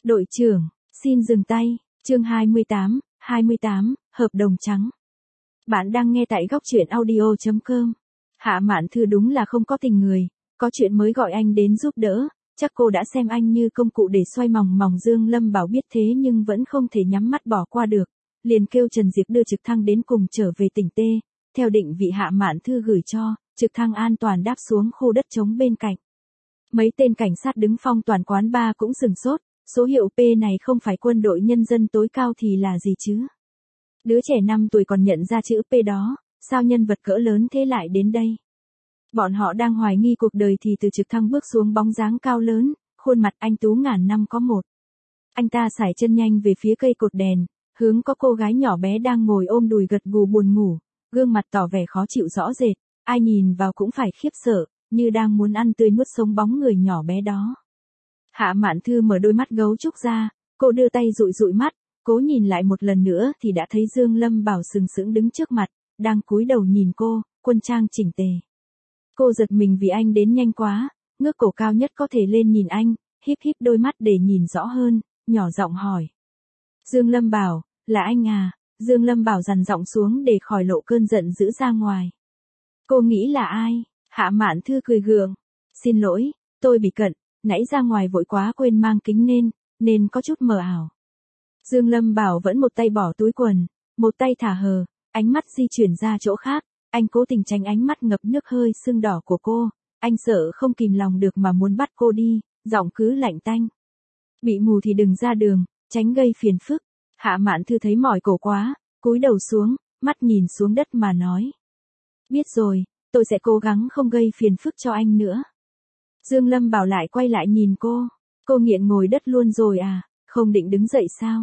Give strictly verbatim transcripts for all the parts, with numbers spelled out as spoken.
Đội trưởng, xin dừng tay, chương hai mươi tám, hai mươi tám, hợp đồng trắng. Bạn đang nghe tại góc truyện audio chấm com. Hạ Mạn Thư đúng là không có tình người, có chuyện mới gọi anh đến giúp đỡ, chắc cô đã xem anh như công cụ để xoay mòng mòng. Dương Lâm Bảo biết thế nhưng vẫn không thể nhắm mắt bỏ qua được, liền kêu Trần Diệp đưa trực thăng đến cùng trở về tỉnh T, theo định vị Hạ Mạn Thư gửi cho, trực thăng an toàn đáp xuống khu đất trống bên cạnh. Mấy tên cảnh sát đứng phong toàn quán bar cũng sừng sốt, số hiệu P này không phải quân đội nhân dân tối cao thì là gì chứ? Đứa trẻ năm tuổi còn nhận ra chữ P đó, sao nhân vật cỡ lớn thế lại đến đây? Bọn họ đang hoài nghi cuộc đời thì từ trực thăng bước xuống bóng dáng cao lớn, khuôn mặt anh tú ngàn năm có một. Anh ta sải chân nhanh về phía cây cột đèn, hướng có cô gái nhỏ bé đang ngồi ôm đùi gật gù buồn ngủ, gương mặt tỏ vẻ khó chịu rõ rệt, ai nhìn vào cũng phải khiếp sợ, như đang muốn ăn tươi nuốt sống bóng người nhỏ bé đó. Hạ Mạn Thư mở đôi mắt gấu trúc ra, cô đưa tay dụi dụi mắt, cố nhìn lại một lần nữa thì đã thấy Dương Lâm Bảo sừng sững đứng trước mặt, đang cúi đầu nhìn cô, quân trang chỉnh tề. Cô giật mình vì anh đến nhanh quá, ngước cổ cao nhất có thể lên nhìn anh, híp híp đôi mắt để nhìn rõ hơn, nhỏ giọng hỏi. Dương Lâm Bảo, là anh à? Dương Lâm Bảo dằn giọng xuống để khỏi lộ cơn giận dữ ra ngoài. Cô nghĩ là ai? Hạ Mạn Thư cười gượng. Xin lỗi, tôi bị cận, nãy ra ngoài vội quá quên mang kính nên, nên có chút mờ ảo. Dương Lâm Bảo vẫn một tay bỏ túi quần, một tay thả hờ, ánh mắt di chuyển ra chỗ khác, anh cố tình tránh ánh mắt ngập nước hơi sưng đỏ của cô, anh sợ không kìm lòng được mà muốn bắt cô đi, giọng cứ lạnh tanh. Bị mù thì đừng ra đường, tránh gây phiền phức. Hạ Mạn Thư thấy mỏi cổ quá, cúi đầu xuống, mắt nhìn xuống đất mà nói. Biết rồi, tôi sẽ cố gắng không gây phiền phức cho anh nữa. Dương Lâm Bảo lại quay lại nhìn cô, cô nghiện ngồi đất luôn rồi à, không định đứng dậy sao?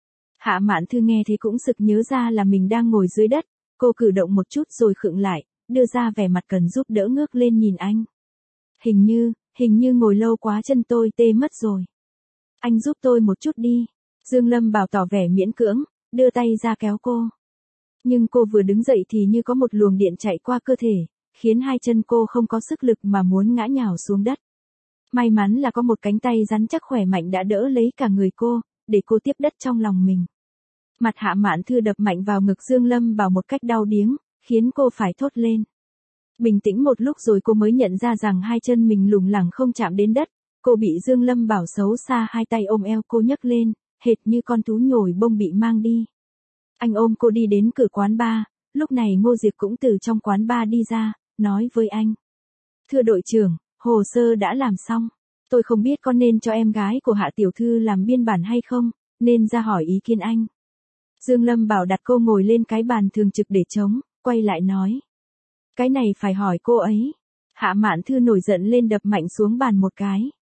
Hạ Mạn Thư nghe thế cũng sực nhớ ra là mình đang ngồi dưới đất, cô cử động một chút rồi khựng lại, đưa ra vẻ mặt cần giúp đỡ ngước lên nhìn anh. Hình như, hình như ngồi lâu quá chân tôi tê mất rồi. Anh giúp tôi một chút đi. Dương Lâm Bảo tỏ vẻ miễn cưỡng, đưa tay ra kéo cô. Nhưng cô vừa đứng dậy thì như có một luồng điện chạy qua cơ thể, khiến hai chân cô không có sức lực mà muốn ngã nhào xuống đất. May mắn là có một cánh tay rắn chắc khỏe mạnh đã đỡ lấy cả người cô, để cô tiếp đất trong lòng mình. Mặt Hạ Mạn Thư đập mạnh vào ngực Dương Lâm Bảo một cách đau điếng, khiến cô phải thốt lên. Bình tĩnh một lúc rồi cô mới nhận ra rằng hai chân mình lủng lẳng không chạm đến đất, cô bị Dương Lâm Bảo xấu xa hai tay ôm eo cô nhấc lên, hệt như con thú nhồi bông bị mang đi. Anh ôm cô đi đến cửa quán bar, lúc này Ngô Diệp cũng từ trong quán bar đi ra, nói với anh. Thưa đội trưởng, hồ sơ đã làm xong, tôi không biết có nên cho em gái của Hạ tiểu thư làm biên bản hay không, nên ra hỏi ý kiến anh. Dương Lâm Bảo đặt cô ngồi lên cái bàn thường trực để trống, quay lại nói. Cái này phải hỏi cô ấy. Hạ Mạn Thư nổi giận lên đập mạnh xuống bàn một cái.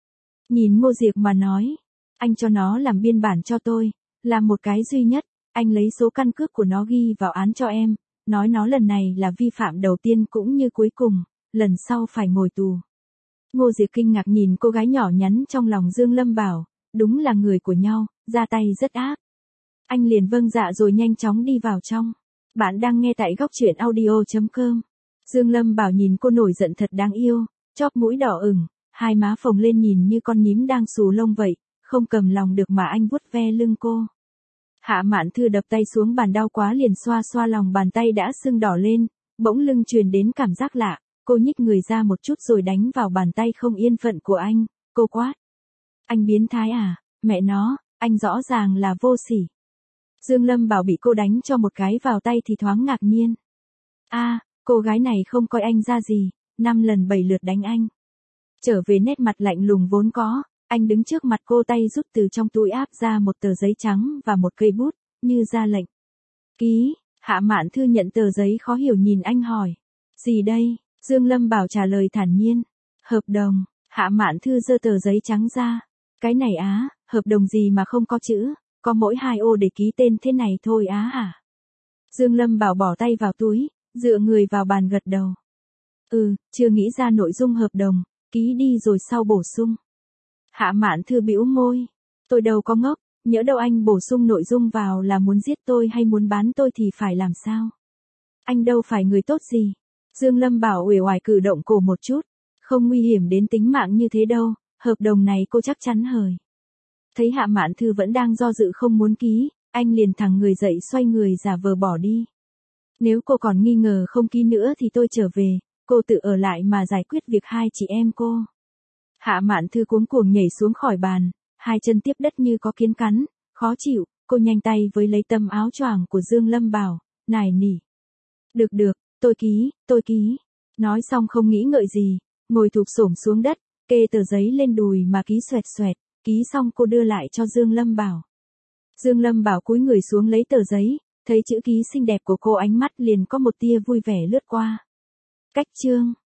Nhìn Ngô Diệp mà nói. Anh cho nó làm biên bản cho tôi, làm một cái duy nhất, anh lấy số căn cước của nó ghi vào án cho em, nói nó lần này là vi phạm đầu tiên cũng như cuối cùng, lần sau phải ngồi tù. Ngô Diệp kinh ngạc nhìn cô gái nhỏ nhắn trong lòng Dương Lâm Bảo, đúng là người của nhau, ra tay rất ác. Anh liền vâng dạ rồi nhanh chóng đi vào trong. Bạn đang nghe tại góc truyện audio chấm com. Dương Lâm Bảo nhìn cô nổi giận thật đáng yêu, chóp mũi đỏ ửng, hai má phồng lên nhìn như con nhím đang xù lông vậy, không cầm lòng được mà anh vuốt ve lưng cô. Hạ Mạn Thư đập tay xuống bàn đau quá liền xoa xoa lòng bàn tay đã sưng đỏ lên, bỗng lưng truyền đến cảm giác lạ, cô nhích người ra một chút rồi đánh vào bàn tay không yên phận của anh, cô quát. Anh biến thái à, mẹ nó, anh rõ ràng là vô sỉ. Dương Lâm Bảo bị cô đánh cho một cái vào tay thì thoáng ngạc nhiên. A, à, cô gái này không coi anh ra gì, năm lần bảy lượt đánh anh. Trở về nét mặt lạnh lùng vốn có, anh đứng trước mặt cô tay rút từ trong túi áp ra một tờ giấy trắng và một cây bút, như ra lệnh. Ký, Hạ Mạn Thư nhận tờ giấy khó hiểu nhìn anh hỏi. Gì đây? Dương Lâm Bảo trả lời thản nhiên. Hợp đồng, Hạ Mạn Thư giơ tờ giấy trắng ra. Cái này á, hợp đồng gì mà không có chữ, có mỗi hai ô để ký tên thế này thôi á hả? Dương Lâm Bảo bỏ tay vào túi, dựa người vào bàn gật đầu. Ừ, chưa nghĩ ra nội dung hợp đồng, ký đi rồi sau bổ sung. Hạ Mạn Thư bĩu môi. Tôi đâu có ngốc, nhỡ đâu anh bổ sung nội dung vào là muốn giết tôi hay muốn bán tôi thì phải làm sao? Anh đâu phải người tốt gì. Dương Lâm Bảo uể oải cử động cổ một chút. Không nguy hiểm đến tính mạng như thế đâu, hợp đồng này cô chắc chắn hời. Thấy Hạ Mạn Thư vẫn đang do dự không muốn ký, anh liền thẳng người dậy xoay người giả vờ bỏ đi. Nếu cô còn nghi ngờ không ký nữa thì tôi trở về, cô tự ở lại mà giải quyết việc hai chị em cô. Hạ Mạn Thư cuống cuồng nhảy xuống khỏi bàn, hai chân tiếp đất như có kiến cắn, khó chịu, cô nhanh tay với lấy tấm áo choàng của Dương Lâm Bảo, nài nỉ. Được được, tôi ký, tôi ký. Nói xong không nghĩ ngợi gì, ngồi thụp xổm xuống đất, kê tờ giấy lên đùi mà ký xoẹt xoẹt, ký xong cô đưa lại cho Dương Lâm Bảo. Dương Lâm Bảo cúi người xuống lấy tờ giấy, thấy chữ ký xinh đẹp của cô ánh mắt liền có một tia vui vẻ lướt qua. Cách chương